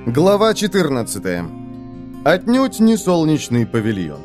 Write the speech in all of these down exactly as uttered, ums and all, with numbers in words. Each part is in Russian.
Глава четырнадцатая. Отнюдь не солнечный павильон.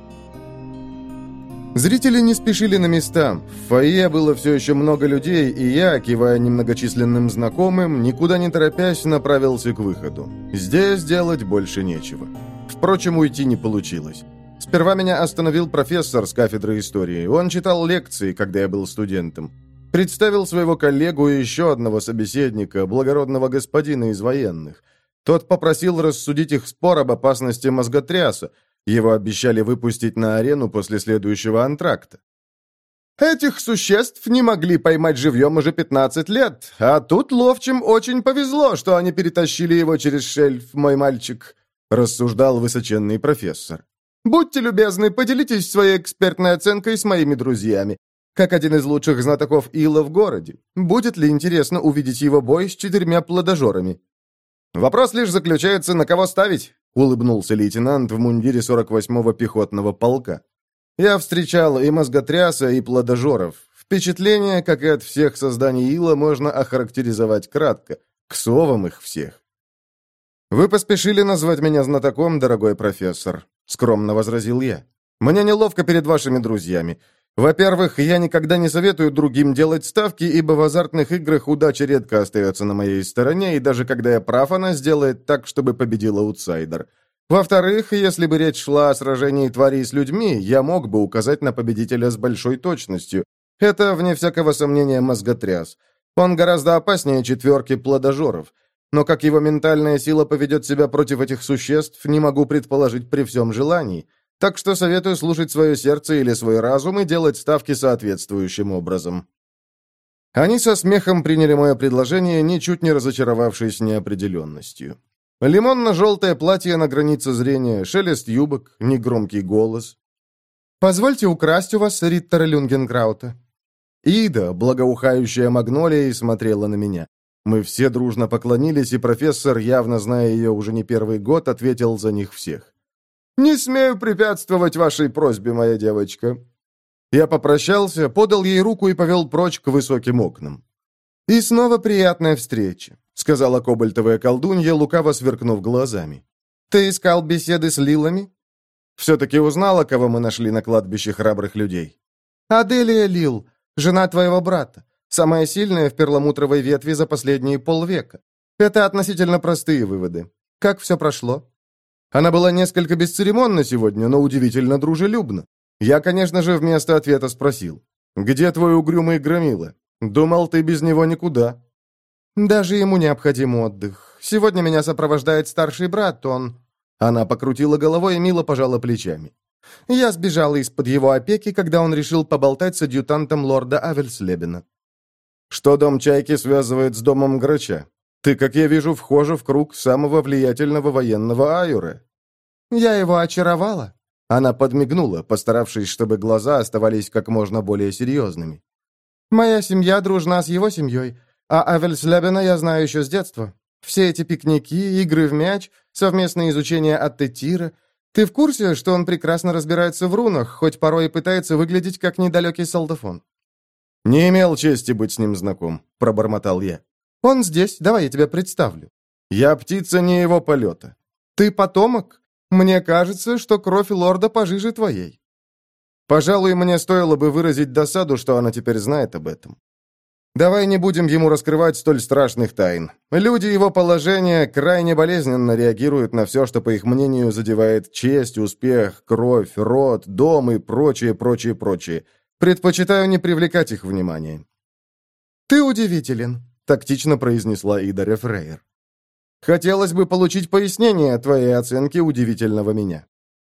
Зрители не спешили на места. В фойе было все еще много людей, и я, кивая немногочисленным знакомым, никуда не торопясь, направился к выходу. Здесь делать больше нечего. Впрочем, уйти не получилось. Сперва меня остановил профессор с кафедры истории. Он читал лекции, когда я был студентом. Представил своего коллегу и еще одного собеседника, благородного господина из военных. Тот попросил рассудить их спор об опасности мозготряса. Его обещали выпустить на арену после следующего антракта. «Этих существ не могли поймать живьем уже пятнадцать лет, а тут ловчим очень повезло, что они перетащили его через шельф, мой мальчик», — рассуждал высоченный профессор. «Будьте любезны, поделитесь своей экспертной оценкой с моими друзьями. Как один из лучших знатоков ила в городе, будет ли интересно увидеть его бой с четырьмя плодожорами?» «Вопрос лишь заключается, на кого ставить», — улыбнулся лейтенант в мундире сорок восьмого пехотного полка. «Я встречал и мозготряса, и плодожоров. Впечатление, как и от всех созданий ила, можно охарактеризовать кратко. К совам их всех». «Вы поспешили назвать меня знатоком, дорогой профессор», — скромно возразил я. «Мне неловко перед вашими друзьями. Во-первых, я никогда не советую другим делать ставки, ибо в азартных играх удача редко остается на моей стороне, и даже когда я прав, она сделает так, чтобы победил аутсайдер. Во-вторых, если бы речь шла о сражении тварей с людьми, я мог бы указать на победителя с большой точностью. Это, вне всякого сомнения, мозготряс. Он гораздо опаснее четверки плодожоров. Но как его ментальная сила поведет себя против этих существ, не могу предположить при всем желании. Так что советую слушать свое сердце или свой разум и делать ставки соответствующим образом». Они со смехом приняли мое предложение, ничуть не разочаровавшись неопределенностью. Лимонно-желтое платье на границе зрения, шелест юбок, негромкий голос. «Позвольте украсть у вас Риттера Люнгенграута». Ида, благоухающая магнолией, смотрела на меня. Мы все дружно поклонились, и профессор, явно зная ее уже не первый год, ответил за них всех. «Не смею препятствовать вашей просьбе, моя девочка». Я попрощался, подал ей руку и повел прочь к высоким окнам. «И снова приятная встреча», — сказала кобальтовая колдунья, лукаво сверкнув глазами. «Ты искал беседы с Лилами?» «Все-таки узнала, кого мы нашли на кладбище храбрых людей». «Аделия Лил, жена твоего брата, самая сильная в перламутровой ветви за последние полвека. Это относительно простые выводы. Как все прошло?» Она была несколько бесцеремонна сегодня, но удивительно дружелюбна. Я, конечно же, вместо ответа спросил. «Где твой угрюмый громила? Думал, ты без него никуда». «Даже ему необходим отдых. Сегодня меня сопровождает старший брат, он...» Она покрутила головой и мило пожала плечами. «Я сбежала из-под его опеки, когда он решил поболтать с адъютантом лорда Авельслебена». «Что дом Чайки связывает с домом Грача? Ты, как я вижу, вхожа в круг самого влиятельного военного аюра». «Я его очаровала». Она подмигнула, постаравшись, чтобы глаза оставались как можно более серьезными. «Моя семья дружна с его семьей, а Авельслебена я знаю еще с детства. Все эти пикники, игры в мяч, совместное изучение Аттетира. Ты в курсе, что он прекрасно разбирается в рунах, хоть порой и пытается выглядеть как недалекий солдафон?» «Не имел чести быть с ним знаком», — пробормотал я. «Он здесь, давай я тебя представлю». «Я птица не его полета». «Ты потомок? Мне кажется, что кровь лорда пожиже твоей». Пожалуй, мне стоило бы выразить досаду, что она теперь знает об этом. Давай не будем ему раскрывать столь страшных тайн. Люди его положения крайне болезненно реагируют на все, что, по их мнению, задевает честь, успех, кровь, род, дом и прочее, прочее, прочее. Предпочитаю не привлекать их внимания». «Ты удивителен», — тактично произнесла Ида Фрейер. «Хотелось бы получить пояснение о твоей оценке удивительного меня».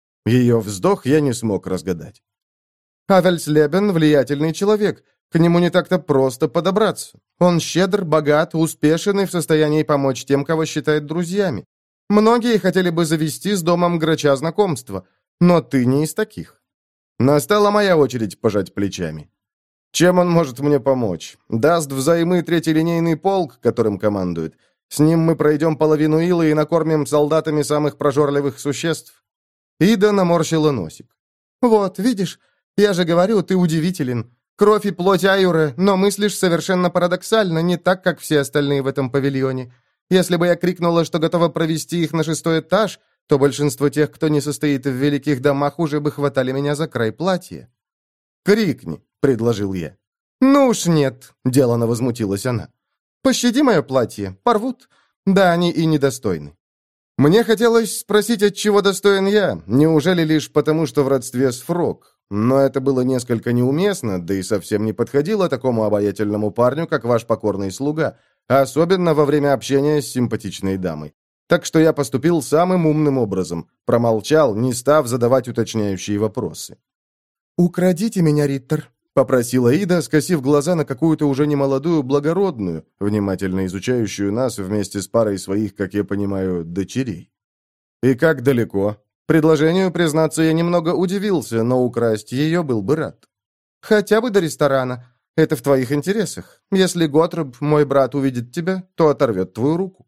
Ее вздох я не смог разгадать. «Авельслебен — влиятельный человек. К нему не так-то просто подобраться. Он щедр, богат, успешен и в состоянии помочь тем, кого считает друзьями. Многие хотели бы завести с домом Грача знакомство, но ты не из таких». Настала моя очередь пожать плечами. «Чем он может мне помочь? Даст взаймы третьелинейный полк, которым командует. С ним мы пройдем половину ила и накормим солдатами самых прожорливых существ». Ида наморщила носик. «Вот, видишь, я же говорю, ты удивителен. Кровь и плоть Аюра, но мыслишь совершенно парадоксально, не так, как все остальные в этом павильоне. Если бы я крикнула, что готова провести их на шестой этаж, то большинство тех, кто не состоит в великих домах, уже бы хватали меня за край платья». «Крикни», — предложил я. «Ну уж нет», — делано возмутилась она. «Пощади мое платье, порвут. Да, они и недостойны». Мне хотелось спросить, от чего достоин я, неужели лишь потому, что в родстве с Фрог? Но это было несколько неуместно, да и совсем не подходило такому обаятельному парню, как ваш покорный слуга, особенно во время общения с симпатичной дамой. Так что я поступил самым умным образом, промолчал, не став задавать уточняющие вопросы. «Украдите меня, Риттер», — попросила Ида, скосив глаза на какую-то уже немолодую благородную, внимательно изучающую нас вместе с парой своих, как я понимаю, дочерей. «И как далеко?» Предложению, признаться, я немного удивился, но украсть ее был бы рад. «Хотя бы до ресторана. Это в твоих интересах. Если Готроб, мой брат, увидит тебя, то оторвет твою руку».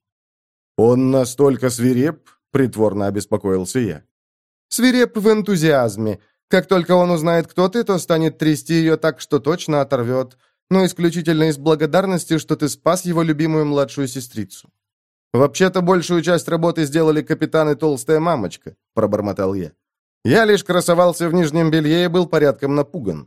«Он настолько свиреп?» — притворно обеспокоился я. «Свиреп в энтузиазме. Как только он узнает, кто ты, то станет трясти ее так, что точно оторвет. Но исключительно из благодарности, что ты спас его любимую младшую сестрицу». «Вообще-то большую часть работы сделали капитан и толстая мамочка», — пробормотал я. «Я лишь красовался в нижнем белье и был порядком напуган».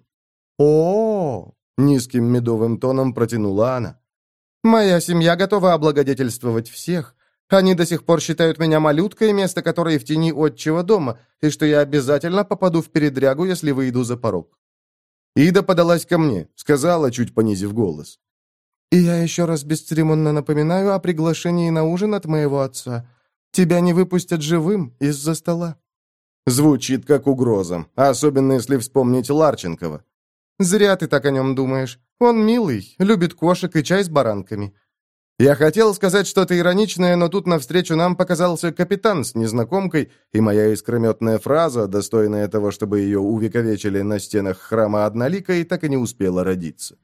«О-о-о!» — низким медовым тоном протянула она. «Моя семья готова облагодетельствовать всех. Они до сих пор считают меня малюткой, место которой в тени отчего дома, и что я обязательно попаду в передрягу, если выйду за порог». Ида подалась ко мне, сказала, чуть понизив голос. «И я еще раз бесцеремонно напоминаю о приглашении на ужин от моего отца. Тебя не выпустят живым из-за стола». Звучит как угроза, особенно если вспомнить Ларченкова. «Зря ты так о нем думаешь. Он милый, любит кошек и чай с баранками». Я хотел сказать что-то ироничное, но тут навстречу нам показался капитан с незнакомкой, и моя искрометная фраза, достойная того, чтобы ее увековечили на стенах храма Одноликой, так и не успела родиться.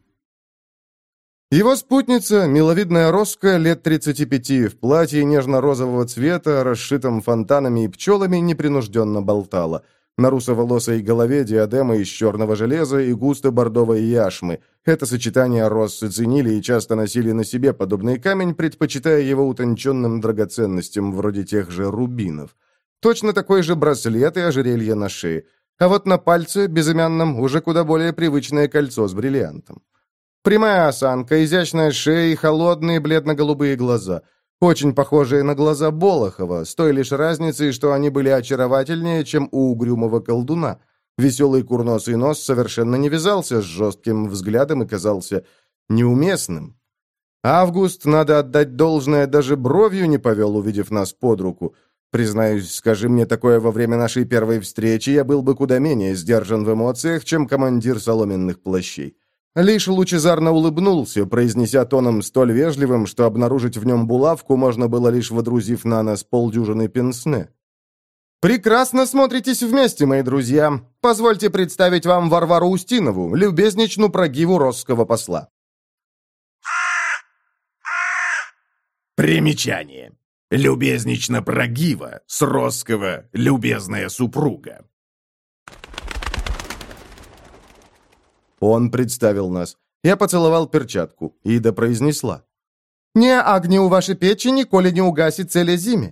Его спутница, миловидная Роска, лет тридцати пяти, в платье нежно-розового цвета, расшитом фонтанами и пчелами, непринужденно болтала. На русоволосой голове диадема из черного железа и густо-бордовой яшмы. Это сочетание Россы ценили и часто носили на себе подобный камень, предпочитая его утонченным драгоценностям, вроде тех же рубинов. Точно такой же браслет и ожерелье на шее. А вот на пальце, безымянном, уже куда более привычное кольцо с бриллиантом. Прямая осанка, изящная шея и холодные бледно-голубые глаза. Очень похожие на глаза Болохова, с той лишь разницей, что они были очаровательнее, чем у угрюмого колдуна. Веселый курносый нос совершенно не вязался с жестким взглядом и казался неуместным. Август, надо отдать должное, даже бровью не повел, увидев нас под руку. Признаюсь, скажи мне такое во время нашей первой встречи, я был бы куда менее сдержан в эмоциях, чем командир соломенных плащей. Лишь лучезарно улыбнулся, произнеся тоном столь вежливым, что обнаружить в нем булавку можно было, лишь водрузив на нас полдюжины пенсне. «Прекрасно смотритесь вместе, мои друзья. Позвольте представить вам Варвару Устинову, любезничну прогиву росского посла». Примечание. Любезнична прогива, с росского любезная супруга. Он представил нас. Я поцеловал перчатку. Ида произнесла. «Не огню вашей печени, коли не угасит целе зиме».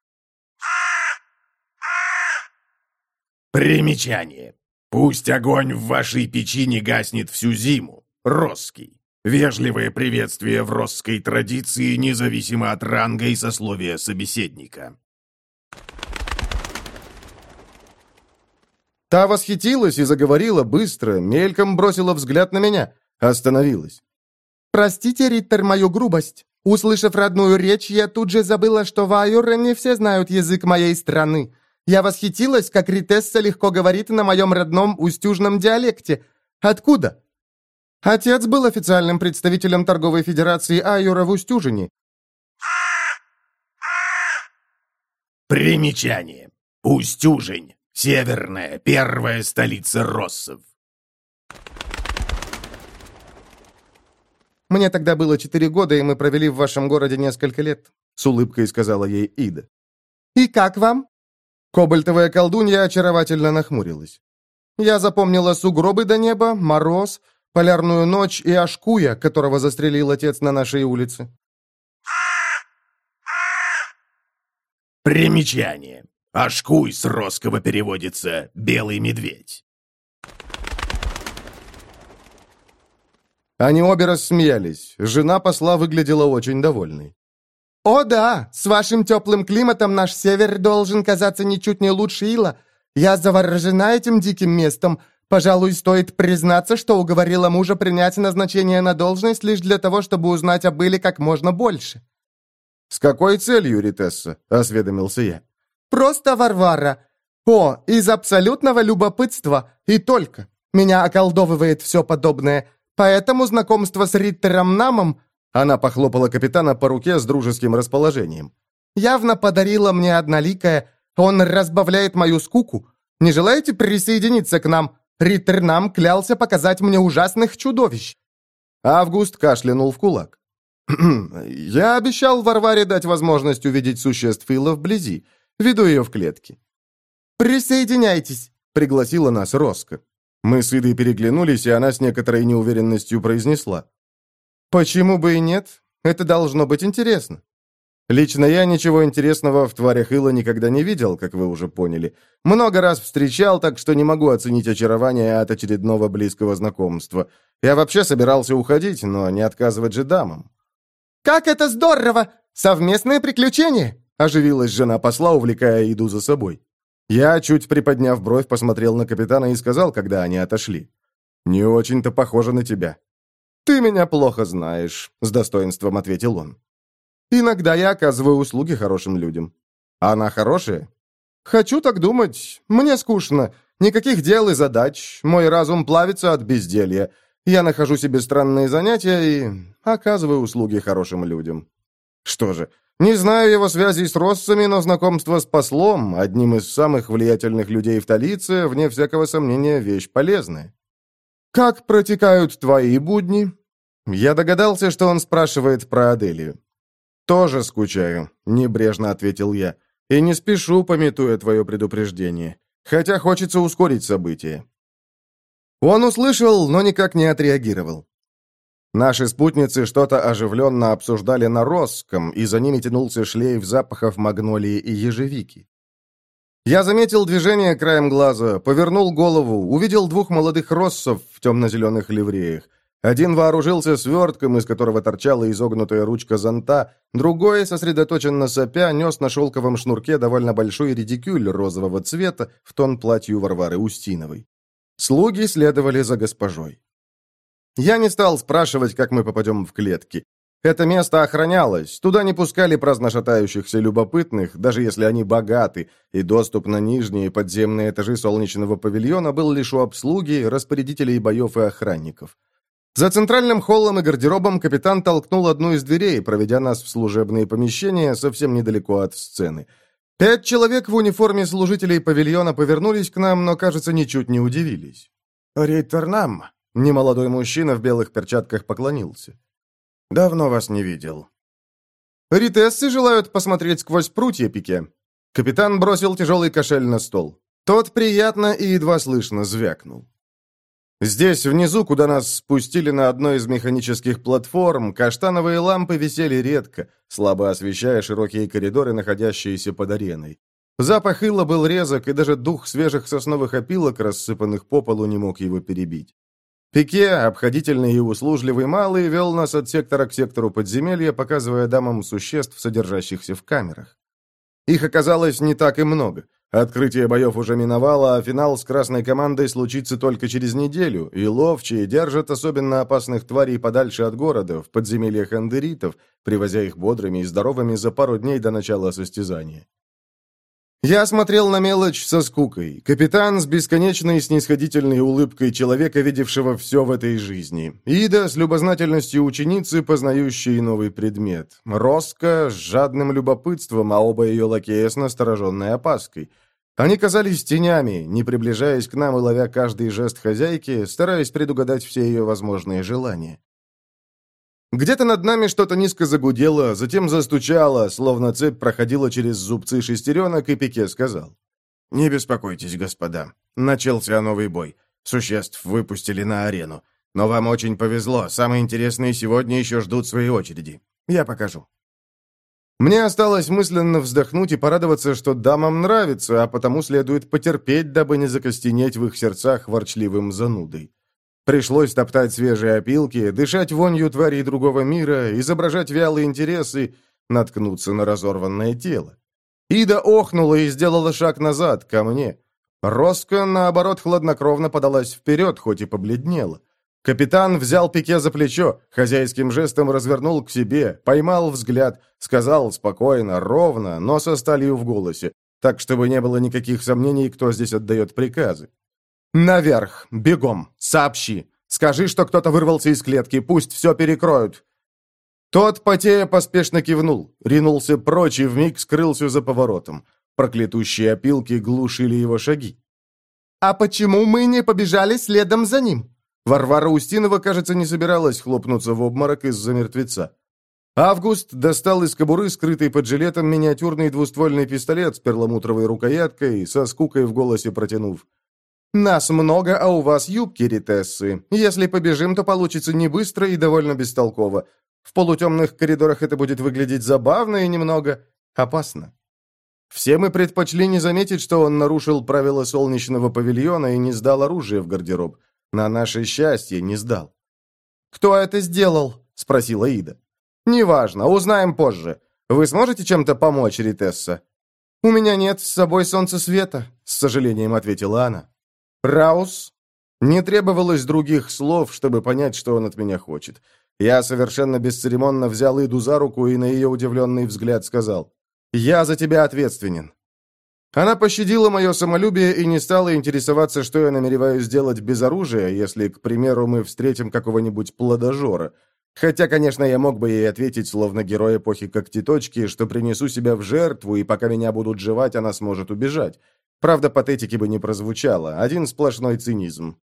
Примечание. Пусть огонь в вашей печи не гаснет всю зиму. Росский. Вежливое приветствие в росской традиции, независимо от ранга и сословия собеседника. Та восхитилась и заговорила быстро, мельком бросила взгляд на меня. Остановилась. «Простите, Риттер, мою грубость. Услышав родную речь, я тут же забыла, что в Айоре не все знают язык моей страны. Я восхитилась, как Ритесса легко говорит на моем родном устюжном диалекте. Откуда?» Отец был официальным представителем торговой федерации Айора в Устюжине. Примечание. Устюжень. Северная, первая столица россов. «Мне тогда было четыре года, и мы провели в вашем городе несколько лет», — с улыбкой сказала ей Ида. «И как вам?» Кобальтовая колдунья очаровательно нахмурилась. «Я запомнила сугробы до неба, мороз, полярную ночь и Ашкуя, которого застрелил отец на нашей улице». Примечание. Ашкуй с русского переводится «белый медведь». Они обе рассмеялись. Жена посла выглядела очень довольной. «О да, с вашим теплым климатом наш север должен казаться ничуть не лучше Ила. Я заворожена этим диким местом. Пожалуй, стоит признаться, что уговорила мужа принять назначение на должность лишь для того, чтобы узнать об Иле как можно больше». «С какой целью, Ритесса?» — осведомился я. «Просто Варвара. О, из абсолютного любопытства. И только. Меня околдовывает все подобное. Поэтому знакомство с Риттером Намом...» Она похлопала капитана по руке с дружеским расположением. «Явно подарила мне одноликое. Он разбавляет мою скуку. Не желаете присоединиться к нам? Риттер Нам клялся показать мне ужасных чудовищ». Август кашлянул в кулак. «Я обещал Варваре дать возможность увидеть существ Ила вблизи. Веду ее в клетке». «Присоединяйтесь», — пригласила нас Роско. Мы с Идой переглянулись, и она с некоторой неуверенностью произнесла. «Почему бы и нет? Это должно быть интересно». Лично я ничего интересного в тварях Ила никогда не видел, как вы уже поняли. Много раз встречал, так что не могу оценить очарование от очередного близкого знакомства. Я вообще собирался уходить, но не отказывать же дамам. «Как это здорово! Совместное приключение!» — оживилась жена посла, увлекая Иду за собой. Я, чуть приподняв бровь, посмотрел на капитана и сказал, когда они отошли. «Не очень-то похоже на тебя». «Ты меня плохо знаешь», — с достоинством ответил он. «Иногда я оказываю услуги хорошим людям». «Она хорошая?» «Хочу так думать. Мне скучно. Никаких дел и задач. Мой разум плавится от безделья. Я нахожу себе странные занятия и оказываю услуги хорошим людям». «Что же, не знаю его связей с россами, но знакомство с послом, одним из самых влиятельных людей в столице, вне всякого сомнения, вещь полезная». «Как протекают твои будни?» Я догадался, что он спрашивает про Аделию. «Тоже скучаю», — небрежно ответил я, «и не спешу, памятуя твое предупреждение, хотя хочется ускорить события». Он услышал, но никак не отреагировал. Наши спутницы что-то оживленно обсуждали на росском, и за ними тянулся шлейф запахов магнолии и ежевики. Я заметил движение краем глаза, повернул голову, увидел двух молодых россов в темно-зеленых ливреях. Один вооружился свертком, из которого торчала изогнутая ручка зонта, другой, сосредоточенно сопя, нес на шелковом шнурке довольно большой редикюль розового цвета в тон платью Варвары Устиновой. Слуги следовали за госпожой. Я не стал спрашивать, как мы попадем в клетки. Это место охранялось, туда не пускали праздно шатающихся любопытных, даже если они богаты, и доступ на нижние подземные этажи солнечного павильона был лишь у обслуги, распорядителей боев и охранников. За центральным холлом и гардеробом капитан толкнул одну из дверей, проведя нас в служебные помещения совсем недалеко от сцены. Пять человек в униформе служителей павильона повернулись к нам, но, кажется, ничуть не удивились. «Рейтер Нам», — немолодой мужчина в белых перчатках поклонился. «Давно вас не видел». «Ритессы желают посмотреть сквозь прутья, Пике». Капитан бросил тяжелый кошель на стол. Тот приятно и едва слышно звякнул. Здесь, внизу, куда нас спустили на одной из механических платформ, каштановые лампы висели редко, слабо освещая широкие коридоры, находящиеся под ареной. Запах ила был резок, и даже дух свежих сосновых опилок, рассыпанных по полу, не мог его перебить. Пике, обходительный и услужливый малый, вел нас от сектора к сектору подземелья, показывая дамам существ, содержащихся в камерах. Их оказалось не так и много. Открытие боев уже миновало, а финал с красной командой случится только через неделю, и ловчие держат особенно опасных тварей подальше от города, в подземельях андеритов, привозя их бодрыми и здоровыми за пару дней до начала состязания. Я смотрел на мелочь со скукой. Капитан с бесконечной снисходительной улыбкой человека, видевшего все в этой жизни. Ида с любознательностью ученицы, познающей новый предмет. Роско с жадным любопытством, а оба ее лакея с настороженной опаской. Они казались тенями, не приближаясь к нам и ловя каждый жест хозяйки, стараясь предугадать все ее возможные желания. Где-то над нами что-то низко загудело, затем застучало, словно цепь проходила через зубцы шестеренок, и Пике сказал: «Не беспокойтесь, господа. Начался новый бой. Существ выпустили на арену. Но вам очень повезло. Самые интересные сегодня еще ждут своей очереди. Я покажу». Мне осталось мысленно вздохнуть и порадоваться, что дамам нравится, а потому следует потерпеть, дабы не закостенеть в их сердцах ворчливым занудой. Пришлось топтать свежие опилки, дышать вонью тварей другого мира, изображать вялые интересы, наткнуться на разорванное тело. Ида охнула и сделала шаг назад, ко мне. Роска, наоборот, хладнокровно подалась вперед, хоть и побледнела. Капитан взял Пике за плечо, хозяйским жестом развернул к себе, поймал взгляд, сказал спокойно, ровно, но со сталью в голосе, так, чтобы не было никаких сомнений, кто здесь отдает приказы. «Наверх! Бегом! Сообщи! Скажи, что кто-то вырвался из клетки, пусть все перекроют!» Тот, потея, поспешно кивнул, ринулся прочь и вмиг скрылся за поворотом. Проклятущие опилки глушили его шаги. «А почему мы не побежали следом за ним?» Варвара Устинова, кажется, не собиралась хлопнуться в обморок из-за мертвеца. Август достал из кобуры, скрытый под жилетом, миниатюрный двуствольный пистолет с перламутровой рукояткой, со скукой в голосе протянув. «Нас много, а у вас юбки, ритессы. Если побежим, то получится не быстро и довольно бестолково. В полутемных коридорах это будет выглядеть забавно и немного опасно». Все мы предпочли не заметить, что он нарушил правила солнечного павильона и не сдал оружие в гардероб. На наше счастье, не сдал. «Кто это сделал?» — спросила Ида. «Неважно, узнаем позже. Вы сможете чем-то помочь, Ритесса?» «У меня нет с собой солнцесвета», — с сожалением ответила она. «Раус?» Не требовалось других слов, чтобы понять, что он от меня хочет. Я совершенно бесцеремонно взял Иду за руку и на ее удивленный взгляд сказал: «Я за тебя ответственен». Она пощадила мое самолюбие и не стала интересоваться, что я намереваюсь сделать без оружия, если, к примеру, мы встретим какого-нибудь плодожора. Хотя, конечно, я мог бы ей ответить, словно герой эпохи Когтеточки, что принесу себя в жертву, и пока меня будут жевать, она сможет убежать. Правда, патетики бы не прозвучало, один сплошной цинизм.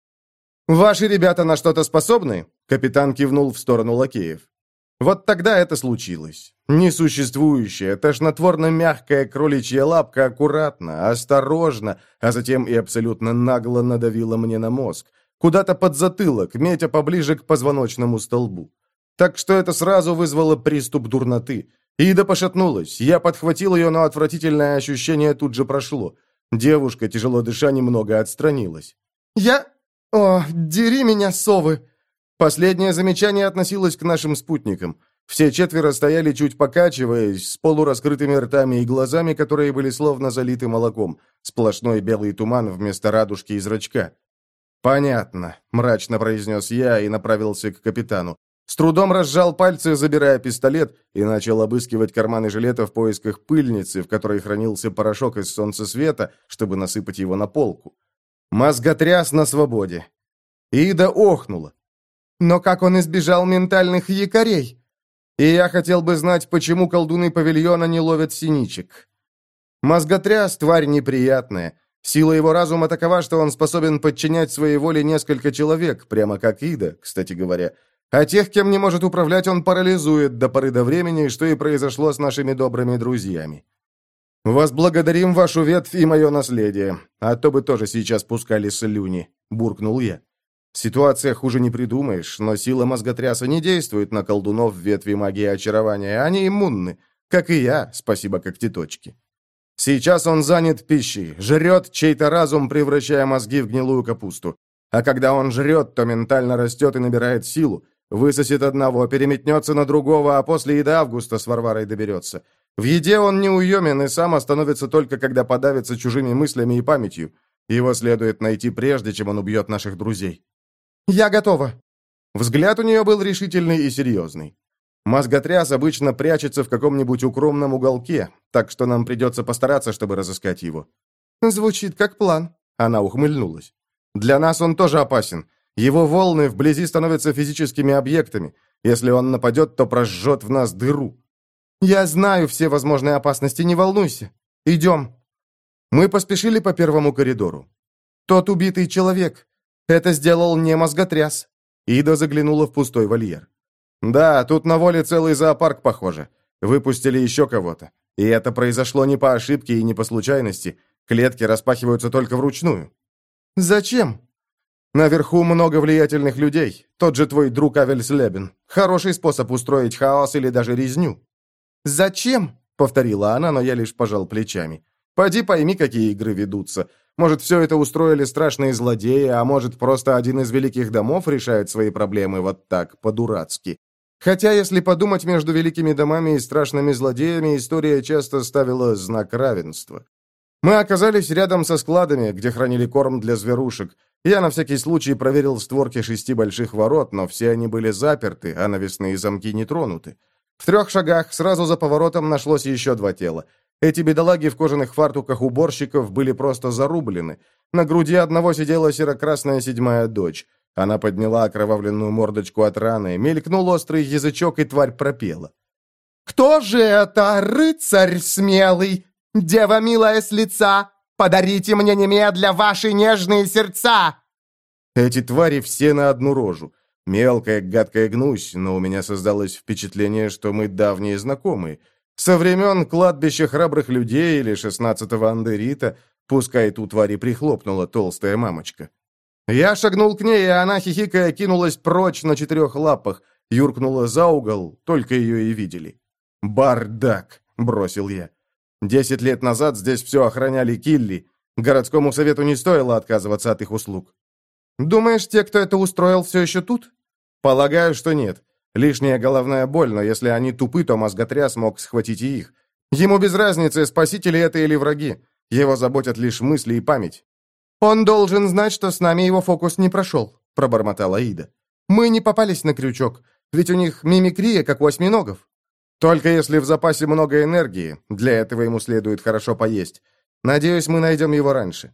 «Ваши ребята на что-то способны?» Капитан кивнул в сторону лакеев. Вот тогда это случилось. Несуществующая, тошнотворно-мягкая кроличья лапка аккуратно, осторожно, а затем и абсолютно нагло надавила мне на мозг. Куда-то под затылок, метя поближе к позвоночному столбу. Так что это сразу вызвало приступ дурноты. Ида пошатнулась. Я подхватил ее, но отвратительное ощущение тут же прошло. Девушка, тяжело дыша, немного отстранилась. «Я... О, дери меня, совы!» Последнее замечание относилось к нашим спутникам. Все четверо стояли, чуть покачиваясь, с полураскрытыми ртами и глазами, которые были словно залиты молоком. Сплошной белый туман вместо радужки и зрачка. «Понятно», — мрачно произнес я и направился к капитану. С трудом разжал пальцы, забирая пистолет, и начал обыскивать карманы жилета в поисках пыльницы, в которой хранился порошок из солнцесвета, чтобы насыпать его на полку. Мозготряс на свободе. Ида охнула. «Но как он избежал ментальных якорей? И я хотел бы знать, почему колдуны павильона не ловят синичек». Мозготряс — тварь неприятная. Сила его разума такова, что он способен подчинять своей воле несколько человек, прямо как Ида, кстати говоря. А тех, кем не может управлять, он парализует до поры до времени, что и произошло с нашими добрыми друзьями. «Возблагодарим вашу ветвь и мое наследие, а то бы тоже сейчас пускали слюни», — буркнул я. Ситуация хуже не придумаешь, но сила мозготряса не действует на колдунов в ветви магии очарования, они иммунны, как и я, спасибо когтеточке. Сейчас он занят пищей, жрет чей-то разум, превращая мозги в гнилую капусту. А когда он жрет, то ментально растет и набирает силу, высосет одного, переметнется на другого, а после и до Августа с Варварой доберется. В еде он неуемен и сам остановится только, когда подавится чужими мыслями и памятью. Его следует найти прежде, чем он убьет наших друзей. «Я готова». Взгляд у нее был решительный и серьезный. Мозготряс обычно прячется в каком-нибудь укромном уголке, так что нам придется постараться, чтобы разыскать его. «Звучит как план», — она ухмыльнулась. «Для нас он тоже опасен. Его волны вблизи становятся физическими объектами. Если он нападет, то прожжет в нас дыру». «Я знаю все возможные опасности, не волнуйся. Идем». Мы поспешили по первому коридору. «Тот убитый человек. Это сделал не мозготряс». Ида заглянула в пустой вольер. «Да, тут на воле целый зоопарк, похоже. Выпустили еще кого-то. И это произошло не по ошибке и не по случайности. Клетки распахиваются только вручную». «Зачем?» «Наверху много влиятельных людей. Тот же твой друг Авель Слебен. Хороший способ устроить хаос или даже резню». «Зачем?» — повторила она, но я лишь пожал плечами. «Поди пойми, какие игры ведутся. Может, все это устроили страшные злодеи, а может, просто один из великих домов решает свои проблемы вот так, по-дурацки. Хотя, если подумать, между великими домами и страшными злодеями история часто ставила знак равенства. Мы оказались рядом со складами, где хранили корм для зверушек. Я на всякий случай проверил створки шести больших ворот, но все они были заперты, а навесные замки не тронуты. В трех шагах, сразу за поворотом, нашлось еще два тела. Эти бедолаги в кожаных фартуках уборщиков были просто зарублены. На груди одного сидела серо-красная седьмая дочь. Она подняла окровавленную мордочку от раны, мелькнул острый язычок, и тварь пропела. «Кто же это, рыцарь смелый? Дева милая с лица, подарите мне немедля ваши нежные сердца!» Эти твари все на одну рожу. Мелкая, гадкая гнусь, но у меня создалось впечатление, что мы давние знакомые. Со времен кладбища храбрых людей или шестнадцатого Андерита, пускай ту твари прихлопнула толстая мамочка. Я шагнул к ней, и она, хихикая, кинулась прочь на четырех лапах, юркнула за угол, только ее и видели. «Бардак!» — бросил я. Десять лет назад здесь все охраняли килли. Городскому совету не стоило отказываться от их услуг. Думаешь, те, кто это устроил, все еще тут? Полагаю, что нет. Лишняя головная боль, но если они тупы, то мозготряс мог схватить и их. Ему без разницы, спасители это или враги. Его заботят лишь мысли и память. «Он должен знать, что с нами его фокус не прошел», — пробормотала Ида. «Мы не попались на крючок, ведь у них мимикрия, как у осьминогов». «Только если в запасе много энергии. Для этого ему следует хорошо поесть. Надеюсь, мы найдем его раньше».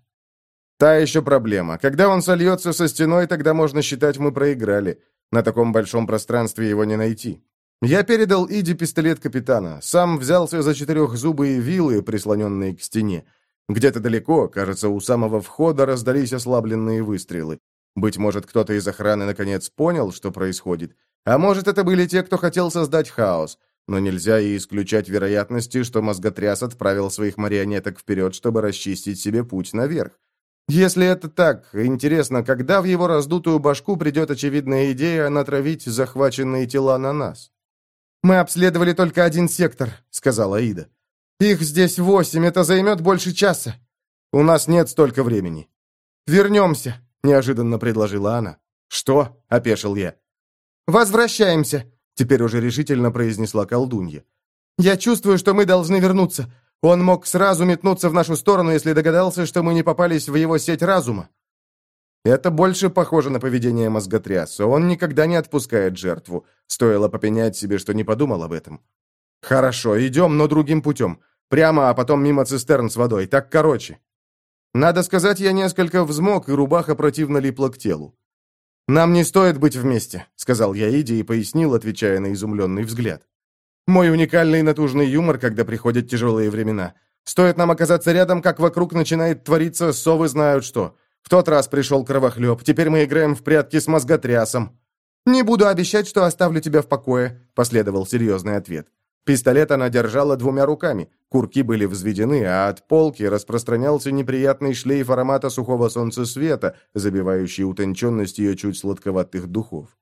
Та еще проблема. Когда он сольется со стеной, тогда можно считать, мы проиграли. На таком большом пространстве его не найти. Я передал Иде пистолет капитана. Сам взялся за четырехзубые вилы, прислоненные к стене. Где-то далеко, кажется, у самого входа раздались ослабленные выстрелы. Быть может, кто-то из охраны наконец понял, что происходит. А может, это были те, кто хотел создать хаос. Но нельзя и исключать вероятности, что мозготряс отправил своих марионеток вперед, чтобы расчистить себе путь наверх. Если это так, интересно, когда в его раздутую башку придет очевидная идея натравить захваченные тела на нас? «Мы обследовали только один сектор», — сказала Ида. «Их здесь восемь, это займет больше часа. У нас нет столько времени». «Вернемся», — неожиданно предложила она. «Что?» — опешил я. «Возвращаемся», — теперь уже решительно произнесла колдунья. «Я чувствую, что мы должны вернуться. Он мог сразу метнуться в нашу сторону, если догадался, что мы не попались в его сеть разума». Это больше похоже на поведение мозготряса. Он никогда не отпускает жертву. Стоило попенять себе, что не подумал об этом. «Хорошо, идем, но другим путем. Прямо, а потом мимо цистерн с водой. Так короче». Надо сказать, я несколько взмок, и рубаха противно липла к телу. «Нам не стоит быть вместе», — сказал я Иде и пояснил, отвечая на изумленный взгляд. «Мой уникальный натужный юмор, когда приходят тяжелые времена. Стоит нам оказаться рядом, как вокруг начинает твориться совы знают что. В тот раз пришел кровохлеб, теперь мы играем в прятки с мозготрясом». «Не буду обещать, что оставлю тебя в покое», — последовал серьезный ответ. Пистолет она держала двумя руками, курки были взведены, а от полки распространялся неприятный шлейф аромата сухого солнцесвета, забивающий утонченность ее чуть сладковатых духов.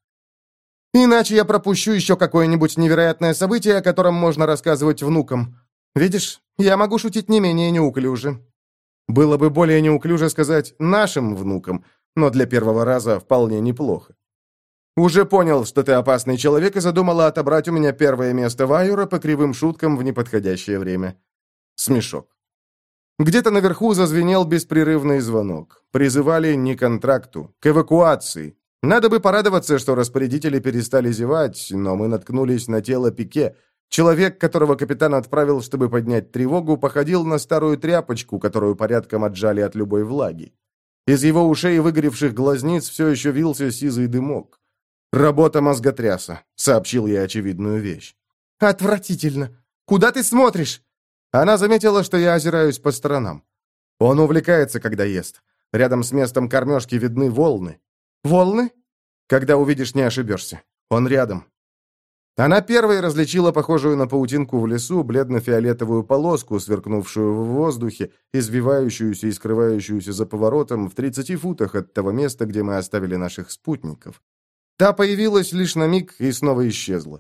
«Иначе я пропущу еще какое-нибудь невероятное событие, о котором можно рассказывать внукам. Видишь, я могу шутить не менее неуклюже». Было бы более неуклюже сказать «нашим внукам», но для первого раза вполне неплохо. «Уже понял, что ты опасный человек, и задумала отобрать у меня первое место Вайора по кривым шуткам в неподходящее время». Смешок. Где-то наверху зазвенел беспрерывный звонок. Призывали не к контракту, к эвакуации. Надо бы порадоваться, что распорядители перестали зевать, но мы наткнулись на тело Пике. Человек, которого капитан отправил, чтобы поднять тревогу, походил на старую тряпочку, которую порядком отжали от любой влаги. Из его ушей и выгоревших глазниц все еще вился сизый дымок. «Работа мозготряса», — сообщил я очевидную вещь. «Отвратительно! Куда ты смотришь?» Она заметила, что я озираюсь по сторонам. Он увлекается, когда ест. Рядом с местом кормежки видны волны. «Волны?» «Когда увидишь, не ошибешься. Он рядом». Она первой различила похожую на паутинку в лесу бледно-фиолетовую полоску, сверкнувшую в воздухе, извивающуюся и скрывающуюся за поворотом в тридцати футах от того места, где мы оставили наших спутников. Та появилась лишь на миг и снова исчезла.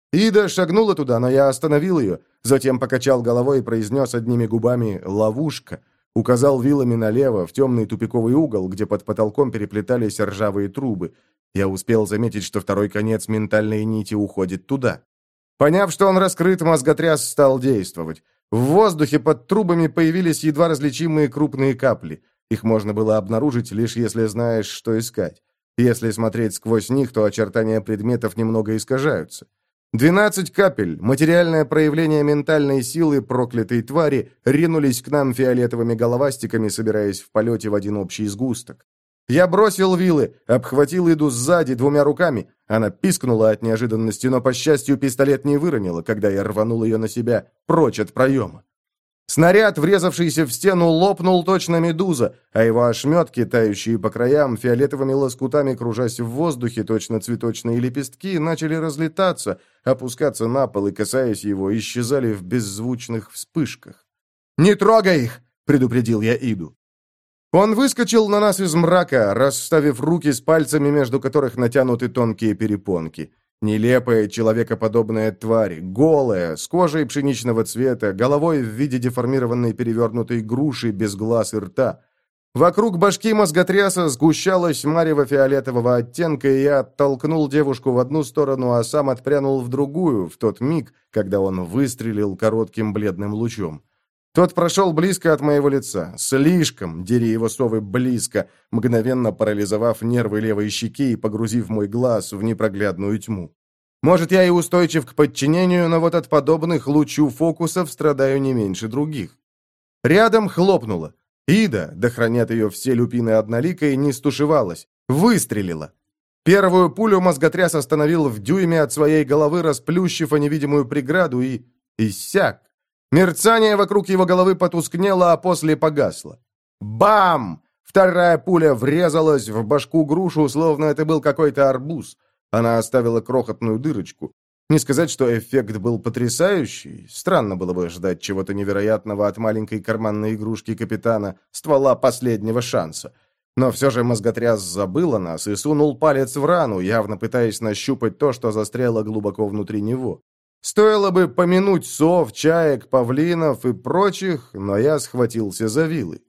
Ида шагнула туда, но я остановил ее, затем покачал головой и произнес одними губами «ловушка». Указал вилами налево, в темный тупиковый угол, где под потолком переплетались ржавые трубы. Я успел заметить, что второй конец ментальной нити уходит туда. Поняв, что он раскрыт, мозготряс стал действовать. В воздухе под трубами появились едва различимые крупные капли. Их можно было обнаружить, лишь если знаешь, что искать. Если смотреть сквозь них, то очертания предметов немного искажаются. Двенадцать капель, материальное проявление ментальной силы проклятой твари, ринулись к нам фиолетовыми головастиками, собираясь в полете в один общий сгусток. Я бросил вилы, обхватил Иду сзади двумя руками. Она пискнула от неожиданности, но, по счастью, пистолет не выронила, когда я рванул ее на себя, прочь от проема. Снаряд, врезавшийся в стену, лопнул точно медуза, а его ошметки, тающие по краям, фиолетовыми лоскутами кружась в воздухе, точно цветочные лепестки, начали разлетаться, опускаться на пол и, касаясь его, исчезали в беззвучных вспышках. «Не трогай их!» — предупредил я Иду. Он выскочил на нас из мрака, расставив руки с пальцами, между которых натянуты тонкие перепонки. Нелепая человекоподобная тварь, голая, с кожей пшеничного цвета, головой в виде деформированной перевернутой груши без глаз и рта. Вокруг башки мозготряса сгущалась марево фиолетового оттенка, и я оттолкнул девушку в одну сторону, а сам отпрянул в другую, в тот миг, когда он выстрелил коротким бледным лучом. Тот прошел близко от моего лица, слишком, дери его совы, близко, мгновенно парализовав нервы левой щеки и погрузив мой глаз в непроглядную тьму. Может, я и устойчив к подчинению, но вот от подобных лучу фокусов страдаю не меньше других. Рядом хлопнуло. Ида, да хранят ее все люпины одноликой, не стушевалась, выстрелила. Первую пулю мозготряс остановил в дюйме от своей головы, расплющив о невидимую преграду, и иссяк. Мерцание вокруг его головы потускнело, а после погасло. Бам! Вторая пуля врезалась в башку грушу, словно это был какой-то арбуз. Она оставила крохотную дырочку. Не сказать, что эффект был потрясающий. Странно было бы ждать чего-то невероятного от маленькой карманной игрушки капитана, ствола последнего шанса. Но все же мозготряс забыл о нас и сунул палец в рану, явно пытаясь нащупать то, что застряло глубоко внутри него. Стоило бы помянуть сов, чаек, павлинов и прочих, но я схватился за вилы.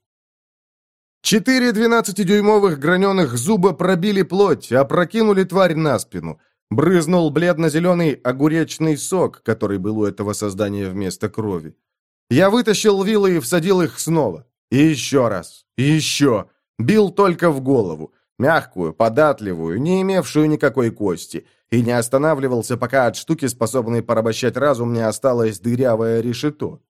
Четыре двенадцатидюймовых граненых зуба пробили плоть, опрокинули тварь на спину. Брызнул бледно-зеленый огуречный сок, который был у этого создания вместо крови. Я вытащил вилы и всадил их снова. И еще раз. И еще. Бил только в голову. Мягкую, податливую, не имевшую никакой кости. И не останавливался, пока от штуки, способной порабощать разум, не осталось дырявое решето.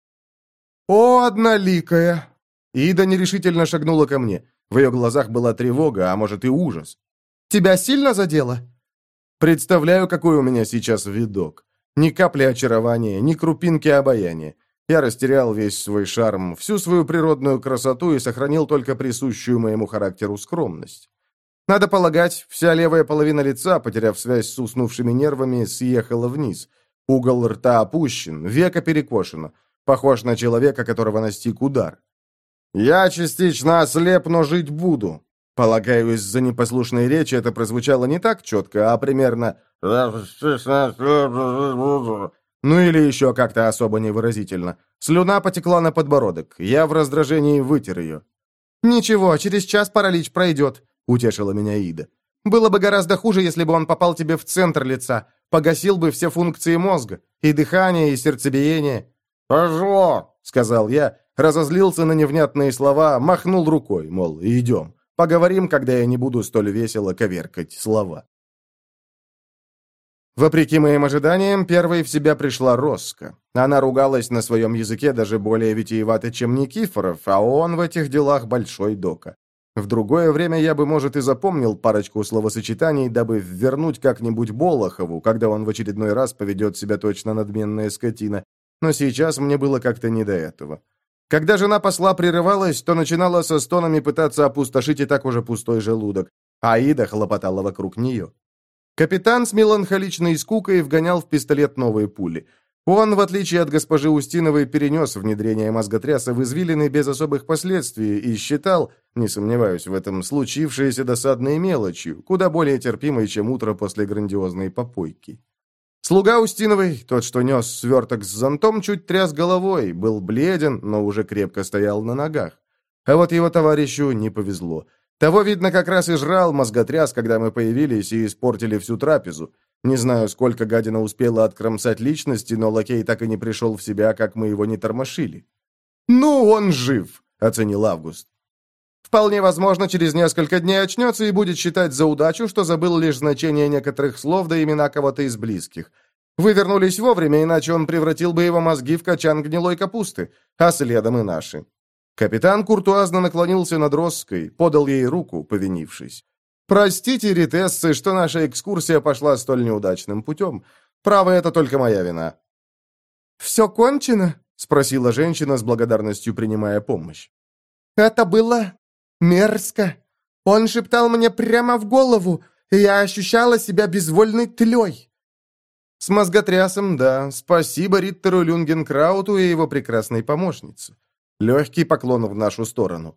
«О, одноликая!» Ида нерешительно шагнула ко мне. В ее глазах была тревога, а может и ужас. «Тебя сильно задело?» Представляю, какой у меня сейчас видок. Ни капли очарования, ни крупинки обаяния. Я растерял весь свой шарм, всю свою природную красоту и сохранил только присущую моему характеру скромность. Надо полагать, вся левая половина лица, потеряв связь с уснувшими нервами, съехала вниз. Угол рта опущен, веко перекошено. Похож на человека, которого настиг удар. «Я частично ослеп, но жить буду». Полагаю, из-за непослушной речи это прозвучало не так четко, а примерно «ну или еще как-то особо невыразительно». Слюна потекла на подбородок. Я в раздражении вытер ее. «Ничего, через час паралич пройдет», — утешила меня Ида. «Было бы гораздо хуже, если бы он попал тебе в центр лица. Погасил бы все функции мозга. И дыхание, и сердцебиение». «Пошло», — сказал я, разозлился на невнятные слова, махнул рукой, мол, идем. Поговорим, когда я не буду столь весело коверкать слова. Вопреки моим ожиданиям, первой в себя пришла Роско. Она ругалась на своем языке даже более витиевато, чем Никифоров, а он в этих делах большой дока. В другое время я бы, может, и запомнил парочку словосочетаний, дабы вернуть как-нибудь Болохову, когда он в очередной раз поведет себя точно надменная скотина, но сейчас мне было как-то не до этого. Когда жена посла прерывалась, то начинала со стонами пытаться опустошить и так уже пустой желудок, а Ида хлопотала вокруг нее. Капитан с меланхоличной скукой вгонял в пистолет новые пули. Он, в отличие от госпожи Устиновой, перенес внедрение мозготряса в извилины без особых последствий и считал, не сомневаюсь в этом, случившееся досадной мелочью, куда более терпимой, чем утро после грандиозной попойки. Слуга Устиновой, тот, что нес сверток с зонтом, чуть тряс головой, был бледен, но уже крепко стоял на ногах. А вот его товарищу не повезло. Того, видно, как раз и жрал мозготряс, когда мы появились и испортили всю трапезу. Не знаю, сколько гадина успела откромсать личности, но лакей так и не пришел в себя, как мы его не тормошили. «Ну, он жив», — оценил Август. «Вполне возможно, через несколько дней очнется и будет считать за удачу, что забыл лишь значение некоторых слов да имена кого-то из близких. Вы вернулись вовремя, иначе он превратил бы его мозги в качан гнилой капусты, а следом и наши». Капитан куртуазно наклонился над Росской, подал ей руку, повинившись. «Простите, ритессы, что наша экскурсия пошла столь неудачным путем. Право, это только моя вина». «Все кончено?» — спросила женщина с благодарностью, принимая помощь. «Это было мерзко. Он шептал мне прямо в голову, и я ощущала себя безвольной тлей». «С мозготрясом, да. Спасибо Риттеру Люнгенкрауту и его прекрасной помощнице. Легкий поклон в нашу сторону.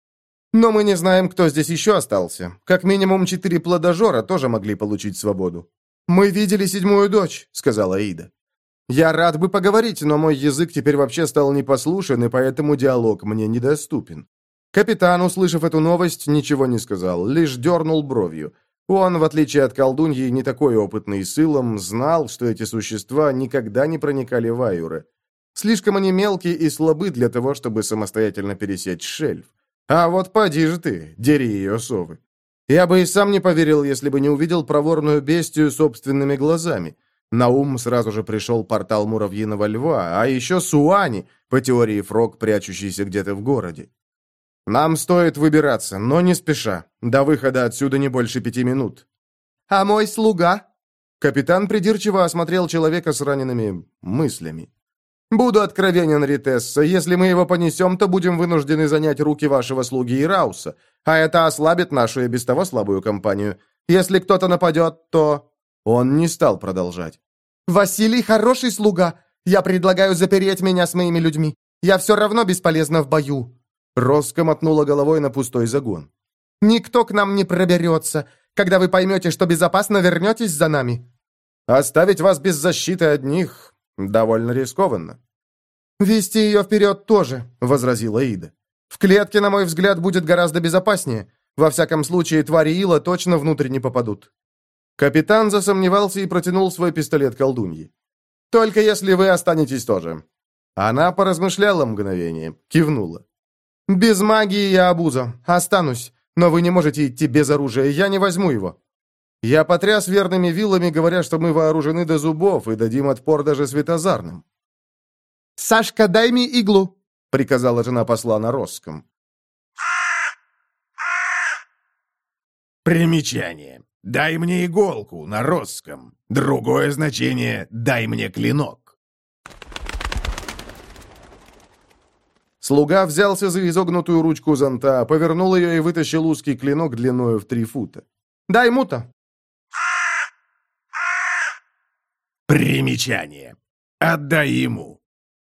Но мы не знаем, кто здесь еще остался. Как минимум четыре плодожора тоже могли получить свободу. Мы видели седьмую дочь», — сказала Ида. «Я рад бы поговорить, но мой язык теперь вообще стал непослушен, и поэтому диалог мне недоступен». Капитан, услышав эту новость, ничего не сказал, лишь дернул бровью. Он, в отличие от колдуньи, не такой опытный с илом, знал, что эти существа никогда не проникали в Аюры. Слишком они мелкие и слабы для того, чтобы самостоятельно пересечь шельф. А вот поди же ты, дери ее совы. Я бы и сам не поверил, если бы не увидел проворную бестию собственными глазами. На ум сразу же пришел портал Муравьиного Льва, а еще Суани, по теории Фрог, прячущийся где-то в городе. Нам стоит выбираться, но не спеша. До выхода отсюда не больше пяти минут. «А мой слуга?» Капитан придирчиво осмотрел человека с ранеными мыслями. «Буду откровенен, Ритесса, если мы его понесем, то будем вынуждены занять руки вашего слуги Ирауса, а это ослабит нашу и без того слабую компанию. Если кто-то нападет, то...» Он не стал продолжать. «Василий хороший слуга. Я предлагаю запереть меня с моими людьми. Я все равно бесполезна в бою». Роско мотнула головой на пустой загон. «Никто к нам не проберется. Когда вы поймете, что безопасно, вернетесь за нами». «Оставить вас без защиты одних довольно рискованно». «Вести ее вперед тоже», — возразила Ида. «В клетке, на мой взгляд, будет гораздо безопаснее. Во всяком случае, твари ила точно внутрь не попадут». Капитан засомневался и протянул свой пистолет колдуньи. «Только если вы останетесь тоже». Она поразмышляла мгновение, кивнула. «Без магии я обуза. Останусь. Но вы не можете идти без оружия. Я не возьму его». Я потряс верными вилами, говоря, что мы вооружены до зубов и дадим отпор даже светозарным. «Сашка, дай мне иглу», — приказала жена посла на Росском. Примечание. «Дай мне иголку» на Росском. Другое значение «дай мне клинок». Слуга взялся за изогнутую ручку зонта, повернул ее и вытащил узкий клинок длиною в три фута. «Дай мута». Примечание. Отдай ему.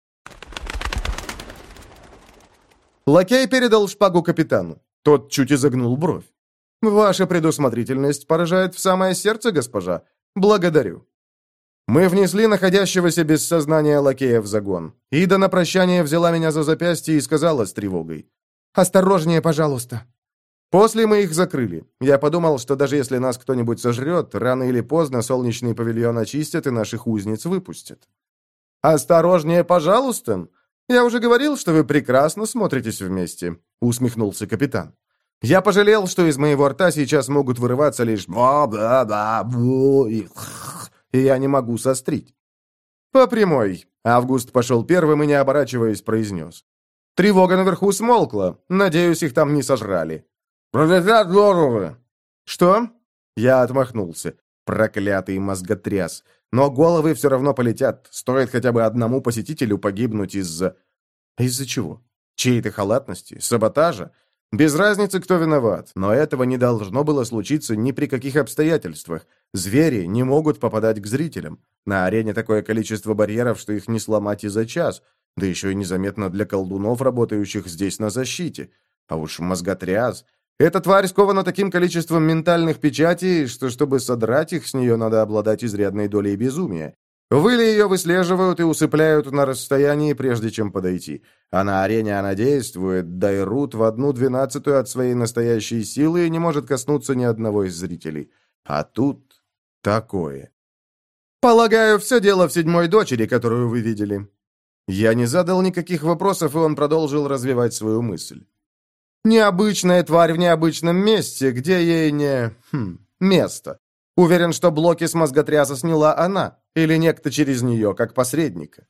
Лакей передал шпагу капитану. Тот чуть изогнул бровь. «Ваша предусмотрительность поражает в самое сердце, госпожа. Благодарю». Мы внесли находящегося без сознания лакея в загон. Ида на прощание взяла меня за запястье и сказала с тревогой: «Осторожнее, пожалуйста». После мы их закрыли. Я подумал, что даже если нас кто-нибудь сожрет, рано или поздно солнечный павильон очистят и наших узниц выпустят. «Осторожнее, пожалуйста. Я уже говорил, что вы прекрасно смотритесь вместе», — усмехнулся капитан. Я пожалел, что из моего рта сейчас могут вырываться лишь «ба-ба-ба-бу» и и я не могу сострить. «По прямой», — Август пошел первым и, не оборачиваясь, произнес. «Тревога наверху смолкла. Надеюсь, их там не сожрали». «Пролетят здорово!» «Что?» Я отмахнулся. Проклятый мозготряс. Но головы все равно полетят. Стоит хотя бы одному посетителю погибнуть из-за... Из-за чего? Чьей-то халатности? Саботажа? Без разницы, кто виноват. Но этого не должно было случиться ни при каких обстоятельствах. Звери не могут попадать к зрителям. На арене такое количество барьеров, что их не сломать и за час. Да еще и незаметно для колдунов, работающих здесь на защите. А уж мозготряс... Эта тварь скована таким количеством ментальных печатей, что чтобы содрать их с нее, надо обладать изрядной долей безумия. Выли ее выслеживают и усыпляют на расстоянии, прежде чем подойти. А на арене она действует, дайрут в одну двенадцатую от своей настоящей силы и не может коснуться ни одного из зрителей. А тут такое. Полагаю, все дело в седьмой дочери, которую вы видели. Я не задал никаких вопросов, и он продолжил развивать свою мысль. Необычная тварь в необычном месте, где ей не... Хм, место. Уверен, что блоки с мозготряса сняла она, или некто через нее, как посредника.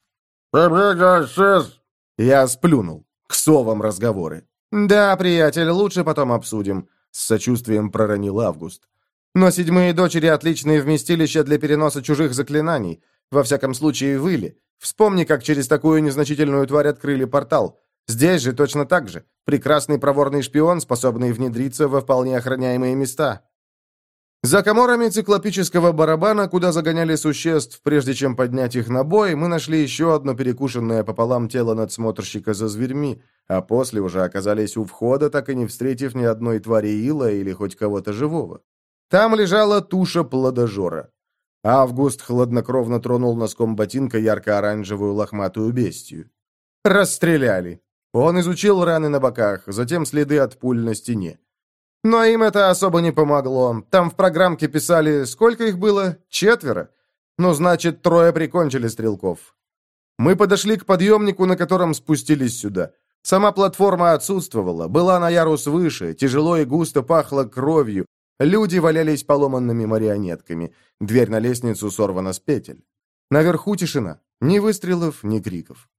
Я сплюнул. К совам разговоры. Да, приятель, лучше потом обсудим. С сочувствием проронил Август. Но седьмые дочери — отличные вместилища для переноса чужих заклинаний. Во всяком случае, выли. Вспомни, как через такую незначительную тварь открыли портал. Здесь же точно так же. Прекрасный проворный шпион, способный внедриться во вполне охраняемые места. За коморами циклопического барабана, куда загоняли существ, прежде чем поднять их на бой, мы нашли еще одно перекушенное пополам тело надсмотрщика за зверьми, а после уже оказались у входа, так и не встретив ни одной твари ила или хоть кого-то живого. Там лежала туша плодожора. Август хладнокровно тронул носком ботинка ярко-оранжевую лохматую бестию. Расстреляли. Он изучил раны на боках, затем следы от пуль на стене. Но им это особо не помогло. Там в программке писали, сколько их было? Четверо? Ну, значит, трое прикончили стрелков. Мы подошли к подъемнику, на котором спустились сюда. Сама платформа отсутствовала, была на ярус выше, тяжело и густо пахло кровью. Люди валялись поломанными марионетками. Дверь на лестницу сорвана с петель. Наверху тишина. Ни выстрелов, ни криков.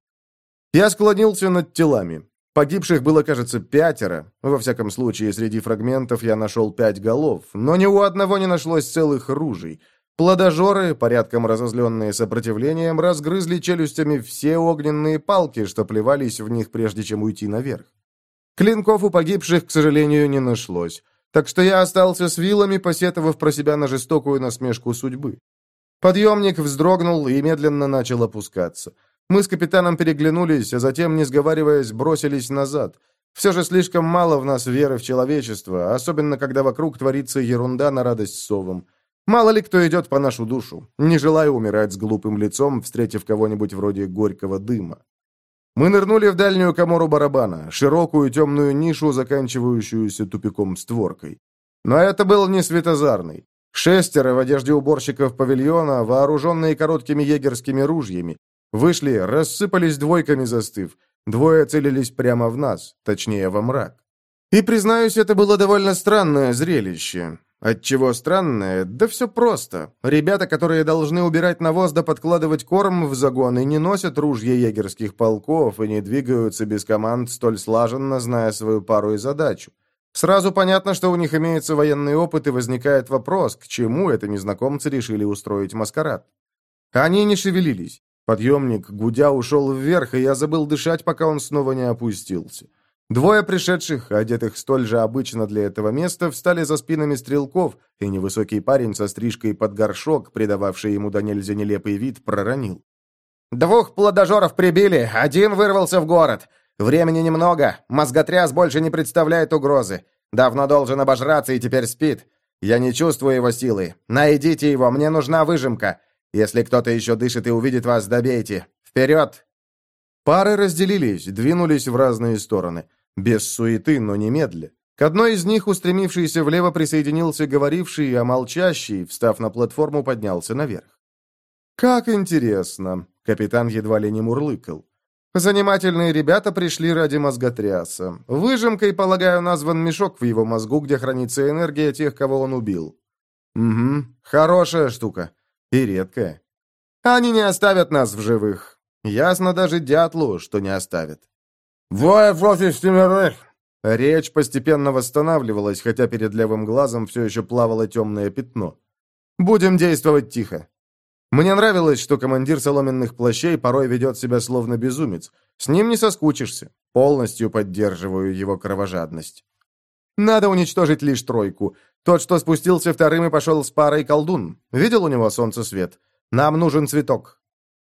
Я склонился над телами. Погибших было, кажется, пятеро. Во всяком случае, среди фрагментов я нашел пять голов, но ни у одного не нашлось целых ружей. Плодожоры, порядком разозленные сопротивлением, разгрызли челюстями все огненные палки, что плевались в них, прежде чем уйти наверх. Клинков у погибших, к сожалению, не нашлось, так что я остался с вилами, посетовав про себя на жестокую насмешку судьбы. Подъемник вздрогнул и медленно начал опускаться. Мы с капитаном переглянулись, а затем, не сговариваясь, бросились назад. Все же слишком мало в нас веры в человечество, особенно когда вокруг творится ерунда на радость совам. Мало ли кто идет по нашу душу, не желая умирать с глупым лицом, встретив кого-нибудь вроде горького дыма. Мы нырнули в дальнюю камору барабана, широкую темную нишу, заканчивающуюся тупиком-створкой. Но это был не светозарный. Шестеро в одежде уборщиков павильона, вооруженные короткими егерскими ружьями, вышли, рассыпались двойками, застыв. Двое целились прямо в нас, точнее, во мрак. И, признаюсь, это было довольно странное зрелище. Отчего странное? Да все просто. Ребята, которые должны убирать навоз да подкладывать корм в загоны, не носят ружья егерских полков и не двигаются без команд столь слаженно, зная свою пару и задачу. Сразу понятно, что у них имеется военный опыт, и возникает вопрос, к чему это незнакомцы решили устроить маскарад. Они не шевелились. Подъемник, гудя, ушел вверх, и я забыл дышать, пока он снова не опустился. Двое пришедших, одетых столь же обычно для этого места, встали за спинами стрелков, и невысокий парень со стрижкой под горшок, придававший ему до нельзя нелепый вид, проронил. «Двух плодожоров прибили, один вырвался в город. Времени немного, мозготряс больше не представляет угрозы. Давно должен обожраться и теперь спит. Я не чувствую его силы. Найдите его, мне нужна выжимка. Если кто-то еще дышит и увидит вас, добейте. Вперед!» Пары разделились, двинулись в разные стороны. Без суеты, но немедля. К одной из них, устремившийся влево, присоединился говоривший, а молчащий, встав на платформу, поднялся наверх. «Как интересно!» — капитан едва ли не мурлыкал. «Занимательные ребята пришли ради мозготряса. Выжимкой, полагаю, назван мешок в его мозгу, где хранится энергия тех, кого он убил. Угу, хорошая штука. И редкая. Они не оставят нас в живых. Ясно даже дятлу, что не оставят». «Двое против семерых!» Речь постепенно восстанавливалась, хотя перед левым глазом все еще плавало темное пятно. «Будем действовать тихо». Мне нравилось, что командир соломенных плащей порой ведет себя словно безумец. С ним не соскучишься. Полностью поддерживаю его кровожадность. Надо уничтожить лишь тройку. Тот, что спустился вторым и пошел с парой колдун. Видел у него солнцесвет? Нам нужен цветок.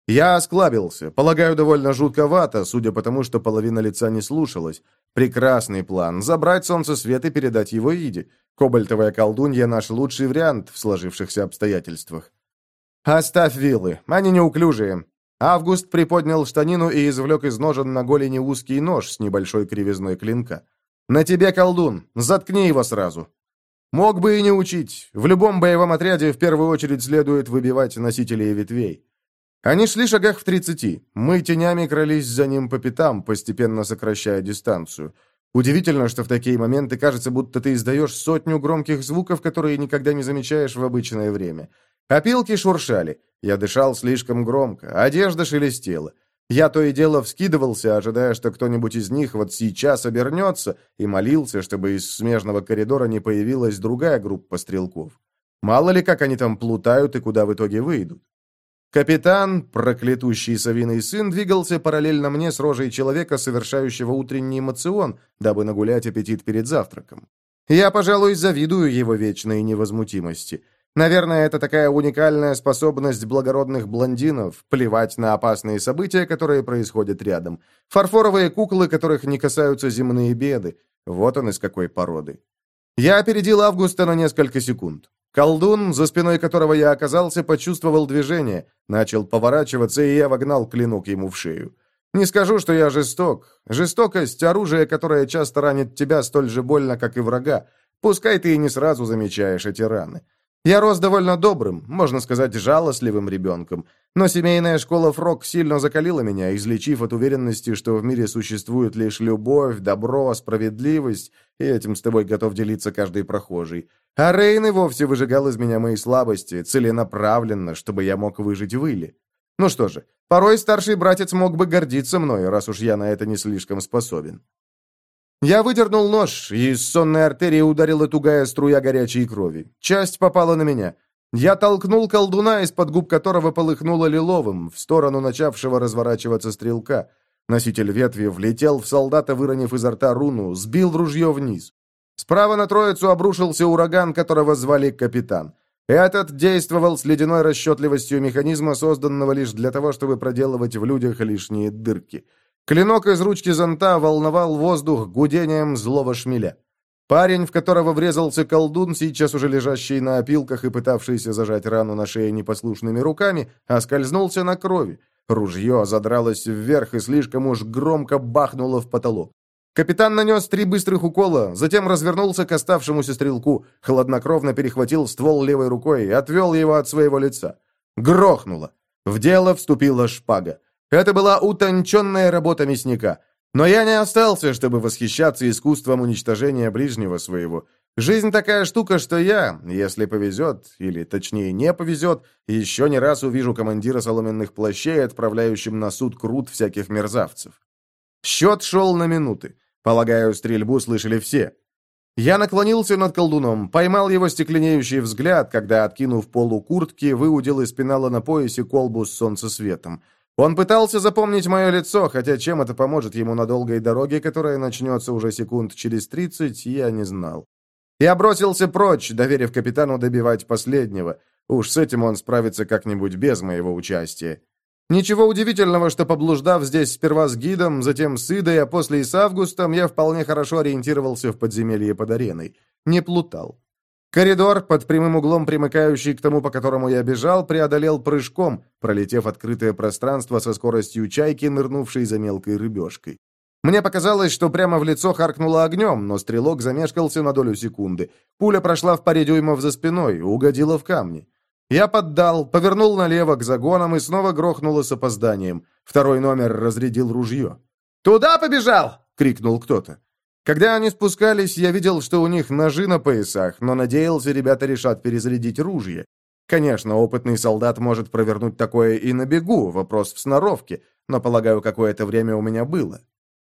Я осклабился, полагаю, довольно жутковато, судя по тому, что половина лица не слушалась. Прекрасный план — забрать солнцесвет и передать его Иде. Кобальтовая колдунья — наш лучший вариант в сложившихся обстоятельствах. «Оставь вилы, они неуклюжие». Август приподнял штанину и извлек из ножен на голени узкий нож с небольшой кривизной клинка. «На тебе, колдун, заткни его сразу». Мог бы и не учить. В любом боевом отряде в первую очередь следует выбивать носителей ветвей. Они шли шагах в тридцати. Мы тенями крались за ним по пятам, постепенно сокращая дистанцию. Удивительно, что в такие моменты кажется, будто ты издаешь сотню громких звуков, которые никогда не замечаешь в обычное время. Опилки шуршали. Я дышал слишком громко. Одежда шелестела. Я то и дело вскидывался, ожидая, что кто-нибудь из них вот сейчас обернется, и молился, чтобы из смежного коридора не появилась другая группа стрелков. Мало ли, как они там плутают и куда в итоге выйдут. Капитан, проклятущий совиный сын, двигался параллельно мне с рожей человека, совершающего утренний моцион, дабы нагулять аппетит перед завтраком. Я, пожалуй, завидую его вечной невозмутимости. Наверное, это такая уникальная способность благородных блондинов плевать на опасные события, которые происходят рядом. Фарфоровые куклы, которых не касаются земные беды. Вот он из какой породы. Я опередил Августа на несколько секунд. Колдун, за спиной которого я оказался, почувствовал движение, начал поворачиваться, и я вогнал клинок ему в шею. Не скажу, что я жесток. Жестокость — оружие, которое часто ранит тебя столь же больно, как и врага. Пускай ты и не сразу замечаешь эти раны. Я рос довольно добрым, можно сказать, жалостливым ребенком, но семейная школа Фрог сильно закалила меня, излечив от уверенности, что в мире существует лишь любовь, добро, справедливость, и этим с тобой готов делиться каждый прохожий. А Рейн и вовсе выжигал из меня мои слабости, целенаправленно, чтобы я мог выжить в Иле. Ну что же, порой старший братец мог бы гордиться мной, раз уж я на это не слишком способен. Я выдернул нож, и из сонной артерии ударила тугая струя горячей крови. Часть попала на меня. Я толкнул колдуна, из-под губ которого полыхнуло лиловым, в сторону начавшего разворачиваться стрелка. Носитель ветви влетел в солдата, выронив изо рта руну, сбил ружье вниз. Справа на троицу обрушился ураган, которого звали Капитан. Этот действовал с ледяной расчетливостью механизма, созданного лишь для того, чтобы проделывать в людях лишние дырки. Клинок из ручки зонта волновал воздух гудением злого шмеля. Парень, в которого врезался колдун, сейчас уже лежащий на опилках и пытавшийся зажать рану на шее непослушными руками, оскользнулся на крови. Ружье задралось вверх и слишком уж громко бахнуло в потолок. Капитан нанес три быстрых укола, затем развернулся к оставшемуся стрелку, хладнокровно перехватил ствол левой рукой и отвел его от своего лица. Грохнуло. В дело вступила шпага. Это была утонченная работа мясника. Но я не остался, чтобы восхищаться искусством уничтожения ближнего своего. Жизнь такая штука, что я, если повезет, или точнее не повезет, еще не раз увижу командира соломенных плащей, отправляющим на суд крут всяких мерзавцев. Счет шел на минуты. Полагаю, стрельбу слышали все. Я наклонился над колдуном, поймал его стекленеющий взгляд, когда, откинув полу куртки, выудил из пенала на поясе колбу с солнцесветом. Он пытался запомнить мое лицо, хотя чем это поможет ему на долгой дороге, которая начнется уже секунд через тридцать, я не знал. Я бросился прочь, доверив капитану добивать последнего. Уж с этим он справится как-нибудь без моего участия. Ничего удивительного, что, поблуждав здесь сперва с гидом, затем с Идой, а после и с Августом, я вполне хорошо ориентировался в подземелье под ареной. Не плутал. Коридор, под прямым углом примыкающий к тому, по которому я бежал, преодолел прыжком, пролетев открытое пространство со скоростью чайки, нырнувшей за мелкой рыбешкой. Мне показалось, что прямо в лицо харкнуло огнем, но стрелок замешкался на долю секунды. Пуля прошла в паре дюймов за спиной, угодила в камни. Я поддал, повернул налево к загонам и снова грохнуло с опозданием. Второй номер разрядил ружье. «Туда побежал!» — крикнул кто-то. Когда они спускались, я видел, что у них ножи на поясах, но надеялся, ребята решат перезарядить ружье. Конечно, опытный солдат может провернуть такое и на бегу, вопрос в сноровке, но, полагаю, какое-то время у меня было.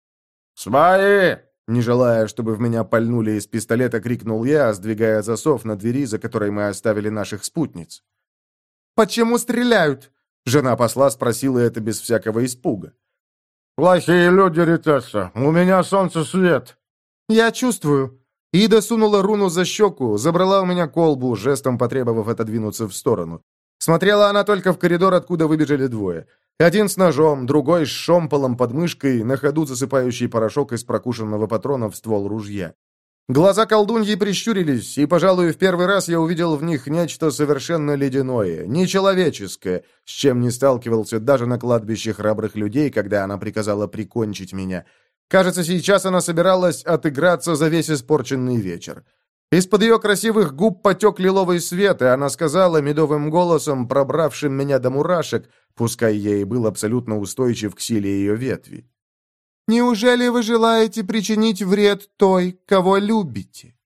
«Свои!» Не желая, чтобы в меня пальнули из пистолета, крикнул я, сдвигая засов на двери, за которой мы оставили наших спутниц. «Почему стреляют?» Жена посла спросила это без всякого испуга. «Плохие люди, Ритесса, у меня солнцесвет». «Я чувствую». Ида сунула руну за щеку, забрала у меня колбу, жестом потребовав отодвинуться в сторону. Смотрела она только в коридор, откуда выбежали двое. Один с ножом, другой с шомполом под мышкой, на ходу засыпающий порошок из прокушенного патрона в ствол ружья. Глаза колдуньи прищурились, и, пожалуй, в первый раз я увидел в них нечто совершенно ледяное, нечеловеческое, с чем не сталкивался даже на кладбище храбрых людей, когда она приказала прикончить меня. Кажется, сейчас она собиралась отыграться за весь испорченный вечер. Из-под ее красивых губ потек лиловый свет, и она сказала медовым голосом, пробравшим меня до мурашек, пускай я и был абсолютно устойчив к силе ее ветви. «Неужели вы желаете причинить вред той, кого любите?»